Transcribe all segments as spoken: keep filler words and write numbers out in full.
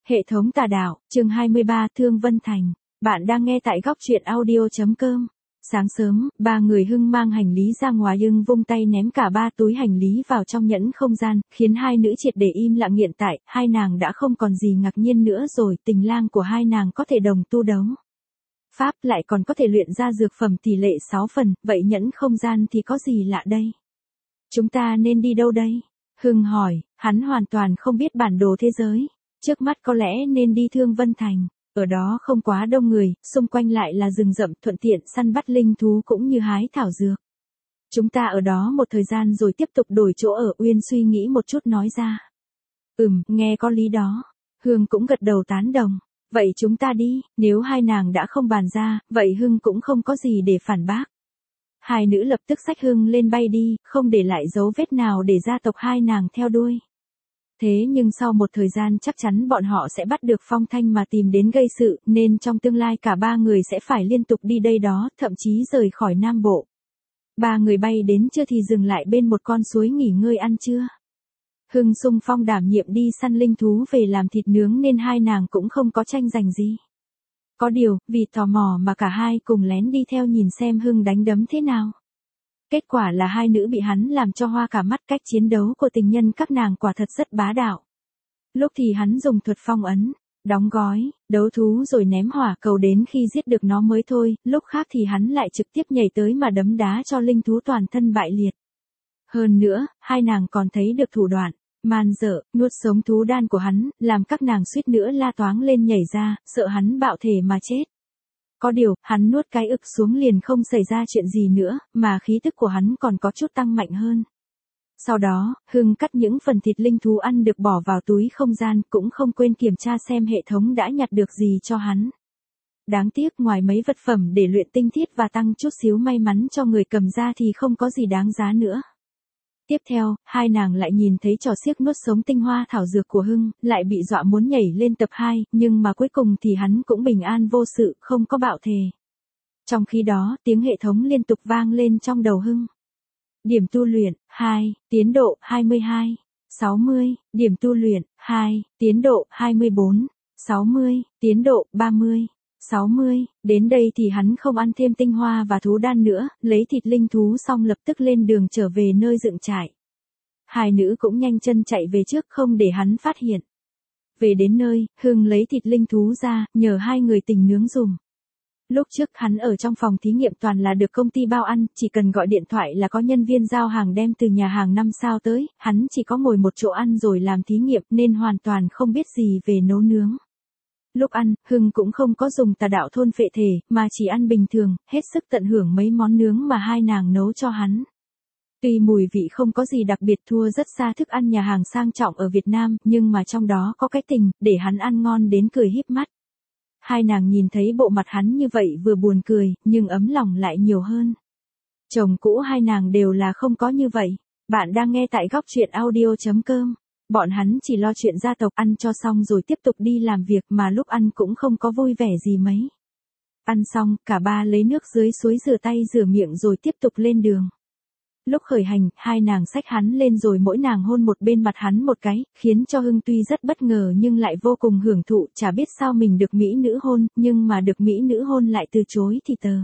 Hệ thống tà đạo, chương hai mươi ba, Thương Vân Thành. Bạn đang nghe tại góc truyện audio chấm com. Sáng sớm, ba người Hưng mang hành lý ra ngoài nhưng vung tay ném cả ba túi hành lý vào trong nhẫn không gian, khiến hai nữ triệt để im lặng. Hiện tại, hai nàng đã không còn gì ngạc nhiên nữa rồi, tình lang của hai nàng có thể đồng tu đấu pháp, lại còn có thể luyện ra dược phẩm tỷ lệ sáu phần, vậy nhẫn không gian thì có gì lạ đây? Chúng ta nên đi đâu đây? Hưng hỏi, hắn hoàn toàn không biết bản đồ thế giới. Trước mắt có lẽ nên đi Thương Vân Thành, ở đó không quá đông người, xung quanh lại là rừng rậm, thuận tiện săn bắt linh thú cũng như hái thảo dược. Chúng ta ở đó một thời gian rồi tiếp tục đổi chỗ ở. Uyên suy nghĩ một chút nói ra. Ừm, nghe có lý đó. Hương cũng gật đầu tán đồng. Vậy chúng ta đi, nếu hai nàng đã không bàn ra, vậy Hưng cũng không có gì để phản bác. Hai nữ lập tức xách Hưng lên bay đi, không để lại dấu vết nào để gia tộc hai nàng theo đuôi. Thế nhưng sau một thời gian chắc chắn bọn họ sẽ bắt được Phong Thanh mà tìm đến gây sự, nên trong tương lai cả ba người sẽ phải liên tục đi đây đó, thậm chí rời khỏi Nam Bộ. Ba người bay đến trưa thì dừng lại bên một con suối nghỉ ngơi ăn trưa. Hưng xung phong đảm nhiệm đi săn linh thú về làm thịt nướng nên hai nàng cũng không có tranh giành gì. Có điều, vì tò mò mà cả hai cùng lén đi theo nhìn xem Hưng đánh đấm thế nào. Kết quả là hai nữ bị hắn làm cho hoa cả mắt. Cách chiến đấu của tình nhân các nàng quả thật rất bá đạo. Lúc thì hắn dùng thuật phong ấn, đóng gói, đấu thú rồi ném hỏa cầu đến khi giết được nó mới thôi, lúc khác thì hắn lại trực tiếp nhảy tới mà đấm đá cho linh thú toàn thân bại liệt. Hơn nữa, hai nàng còn thấy được thủ đoạn man dợ, nuốt sống thú đan của hắn, làm các nàng suýt nữa la toáng lên nhảy ra, sợ hắn bạo thể mà chết. Có điều, hắn nuốt cái ực xuống liền không xảy ra chuyện gì nữa, mà khí tức của hắn còn có chút tăng mạnh hơn. Sau đó, Hưng cắt những phần thịt linh thú ăn được bỏ vào túi không gian, cũng không quên kiểm tra xem hệ thống đã nhặt được gì cho hắn. Đáng tiếc ngoài mấy vật phẩm để luyện tinh thiết và tăng chút xíu may mắn cho người cầm ra thì không có gì đáng giá nữa. Tiếp theo, hai nàng lại nhìn thấy trò xiếc nuốt sống tinh hoa thảo dược của Hưng, lại bị dọa muốn nhảy lên tập hai, nhưng mà cuối cùng thì hắn cũng bình an vô sự, không có bạo thể. Trong khi đó, tiếng hệ thống liên tục vang lên trong đầu Hưng. Điểm tu luyện, hai, tiến độ, hai mươi hai, sáu mươi, điểm tu luyện, hai, tiến độ, hai mươi bốn, sáu mươi, tiến độ, ba mươi, sáu mươi, đến đây thì hắn không ăn thêm tinh hoa và thú đan nữa, lấy thịt linh thú xong lập tức lên đường trở về nơi dựng trại. Hai nữ cũng nhanh chân chạy về trước không để hắn phát hiện. Về đến nơi, Hưng lấy thịt linh thú ra, nhờ hai người tình nướng dùm. Lúc trước hắn ở trong phòng thí nghiệm toàn là được công ty bao ăn, chỉ cần gọi điện thoại là có nhân viên giao hàng đem từ nhà hàng năm sao tới, hắn chỉ có ngồi một chỗ ăn rồi làm thí nghiệm nên hoàn toàn không biết gì về nấu nướng. Lúc ăn, Hưng cũng không có dùng tà đạo thôn phệ thể, mà chỉ ăn bình thường, hết sức tận hưởng mấy món nướng mà hai nàng nấu cho hắn. Tuy mùi vị không có gì đặc biệt thua rất xa thức ăn nhà hàng sang trọng ở Việt Nam, nhưng mà trong đó có cái tình, để hắn ăn ngon đến cười híp mắt. Hai nàng nhìn thấy bộ mặt hắn như vậy vừa buồn cười, nhưng ấm lòng lại nhiều hơn. Chồng cũ hai nàng đều là không có như vậy. Bạn đang nghe tại góc truyện audio chấm com. Bọn hắn chỉ lo chuyện gia tộc, ăn cho xong rồi tiếp tục đi làm việc, mà lúc ăn cũng không có vui vẻ gì mấy. Ăn xong, cả ba lấy nước dưới suối rửa tay rửa miệng rồi tiếp tục lên đường. Lúc khởi hành, hai nàng xách hắn lên rồi mỗi nàng hôn một bên mặt hắn một cái, khiến cho Hưng tuy rất bất ngờ nhưng lại vô cùng hưởng thụ, chả biết sao mình được mỹ nữ hôn, nhưng mà được mỹ nữ hôn lại từ chối thì tờ.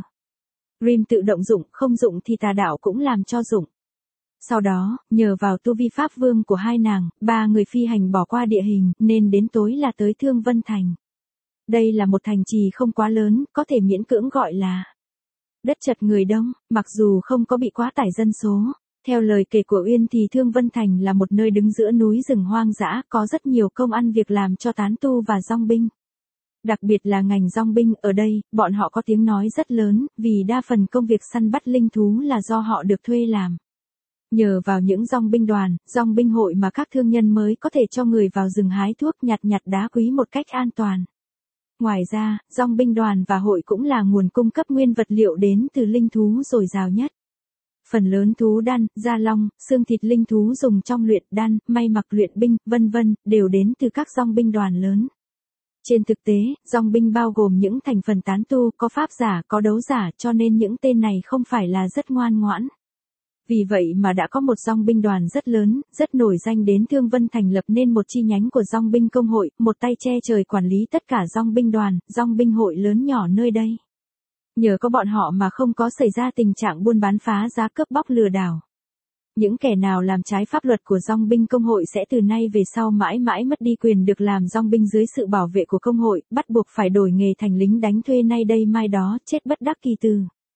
Rim tự động dụng, không dụng thì tà đạo cũng làm cho dụng. Sau đó, nhờ vào tu vi pháp vương của hai nàng, ba người phi hành bỏ qua địa hình, nên đến tối là tới Thương Vân Thành. Đây là một thành trì không quá lớn, có thể miễn cưỡng gọi là đất chật người đông, mặc dù không có bị quá tải dân số. Theo lời kể của Uyên thì Thương Vân Thành là một nơi đứng giữa núi rừng hoang dã, có rất nhiều công ăn việc làm cho tán tu và dong binh. Đặc biệt là ngành dong binh ở đây, bọn họ có tiếng nói rất lớn, vì đa phần công việc săn bắt linh thú là do họ được thuê làm. Nhờ vào những dong binh đoàn, dong binh hội mà các thương nhân mới có thể cho người vào rừng hái thuốc nhặt nhặt đá quý một cách an toàn. Ngoài ra, dong binh đoàn và hội cũng là nguồn cung cấp nguyên vật liệu đến từ linh thú dồi dào nhất. Phần lớn thú đan, da long, xương thịt linh thú dùng trong luyện đan, may mặc luyện binh, vân vân, đều đến từ các dong binh đoàn lớn. Trên thực tế, dong binh bao gồm những thành phần tán tu, có pháp giả, có đấu giả, cho nên những tên này không phải là rất ngoan ngoãn. Vì vậy mà đã có một dong binh đoàn rất lớn, rất nổi danh đến Thương Vân Thành lập nên một chi nhánh của dong binh công hội, một tay che trời quản lý tất cả dong binh đoàn, dong binh hội lớn nhỏ nơi đây. Nhờ có bọn họ mà không có xảy ra tình trạng buôn bán phá giá cướp bóc lừa đảo. Những kẻ nào làm trái pháp luật của dong binh công hội sẽ từ nay về sau mãi mãi mất đi quyền được làm dong binh dưới sự bảo vệ của công hội, bắt buộc phải đổi nghề thành lính đánh thuê nay đây mai đó, chết bất đắc kỳ từ.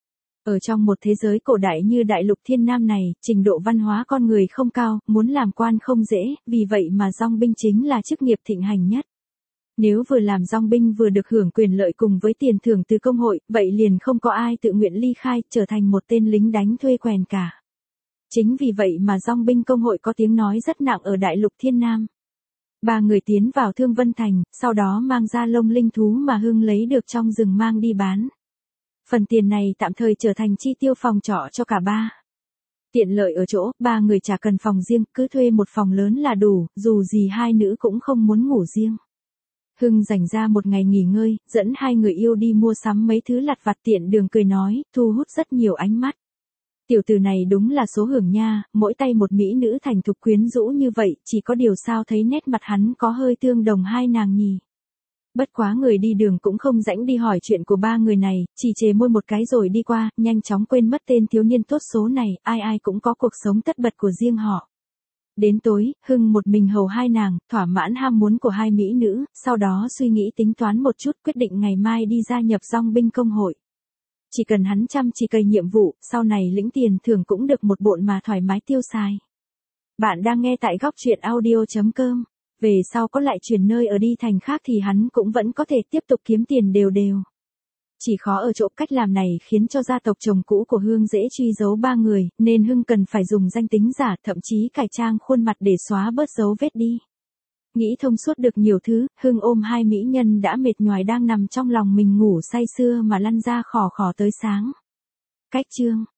Ở trong một thế giới cổ đại như đại lục thiên nam này, trình độ văn hóa con người không cao, muốn làm quan không dễ, vì vậy mà dong binh chính là chức nghiệp thịnh hành nhất. Nếu vừa làm dong binh vừa được hưởng quyền lợi cùng với tiền thưởng từ công hội, vậy liền không có ai tự nguyện ly khai, trở thành một tên lính đánh thuê quèn cả. Chính vì vậy mà dong binh công hội có tiếng nói rất nặng ở đại lục thiên nam. Ba người tiến vào Thương Vân Thành, sau đó mang ra lông linh thú mà Hưng lấy được trong rừng mang đi bán. Phần tiền này tạm thời trở thành chi tiêu phòng trọ cho cả ba. Tiện lợi ở chỗ, ba người chả cần phòng riêng, cứ thuê một phòng lớn là đủ, dù gì hai nữ cũng không muốn ngủ riêng. Hưng dành ra một ngày nghỉ ngơi, dẫn hai người yêu đi mua sắm mấy thứ lặt vặt tiện đường cười nói, thu hút rất nhiều ánh mắt. Tiểu tử này đúng là số hưởng nha, mỗi tay một mỹ nữ thành thục quyến rũ như vậy, chỉ có điều sao thấy nét mặt hắn có hơi tương đồng hai nàng nhỉ. Bất quá người đi đường cũng không rãnh đi hỏi chuyện của ba người này, chỉ chề môi một cái rồi đi qua, nhanh chóng quên mất tên thiếu niên tốt số này, ai ai cũng có cuộc sống tất bật của riêng họ. Đến tối, Hưng một mình hầu hai nàng, thỏa mãn ham muốn của hai mỹ nữ, sau đó suy nghĩ tính toán một chút quyết định ngày mai đi gia nhập dong binh công hội. Chỉ cần hắn chăm chỉ cày nhiệm vụ, sau này lĩnh tiền thưởng cũng được một bộn mà thoải mái tiêu xài. Bạn đang nghe tại góc truyện audio chấm com. Về sau có lại chuyển nơi ở đi thành khác thì hắn cũng vẫn có thể tiếp tục kiếm tiền đều đều. Chỉ khó ở chỗ cách làm này khiến cho gia tộc chồng cũ của Hương dễ truy dấu ba người, nên Hưng cần phải dùng danh tính giả, thậm chí cải trang khuôn mặt để xóa bớt dấu vết đi. Nghĩ thông suốt được nhiều thứ, Hưng ôm hai mỹ nhân đã mệt nhoài đang nằm trong lòng mình ngủ say sưa mà lăn ra khò khò tới sáng. Cách chương